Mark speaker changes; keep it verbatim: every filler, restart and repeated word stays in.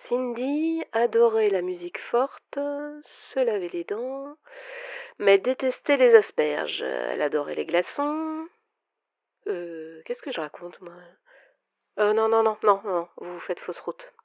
Speaker 1: Cindy adorait la musique forte, se laver les dents, mais détestait les asperges. Elle adorait les glaçons. Euh, qu'est-ce que je raconte, moi? Euh, non, non, non, non, non, vous faites fausse route.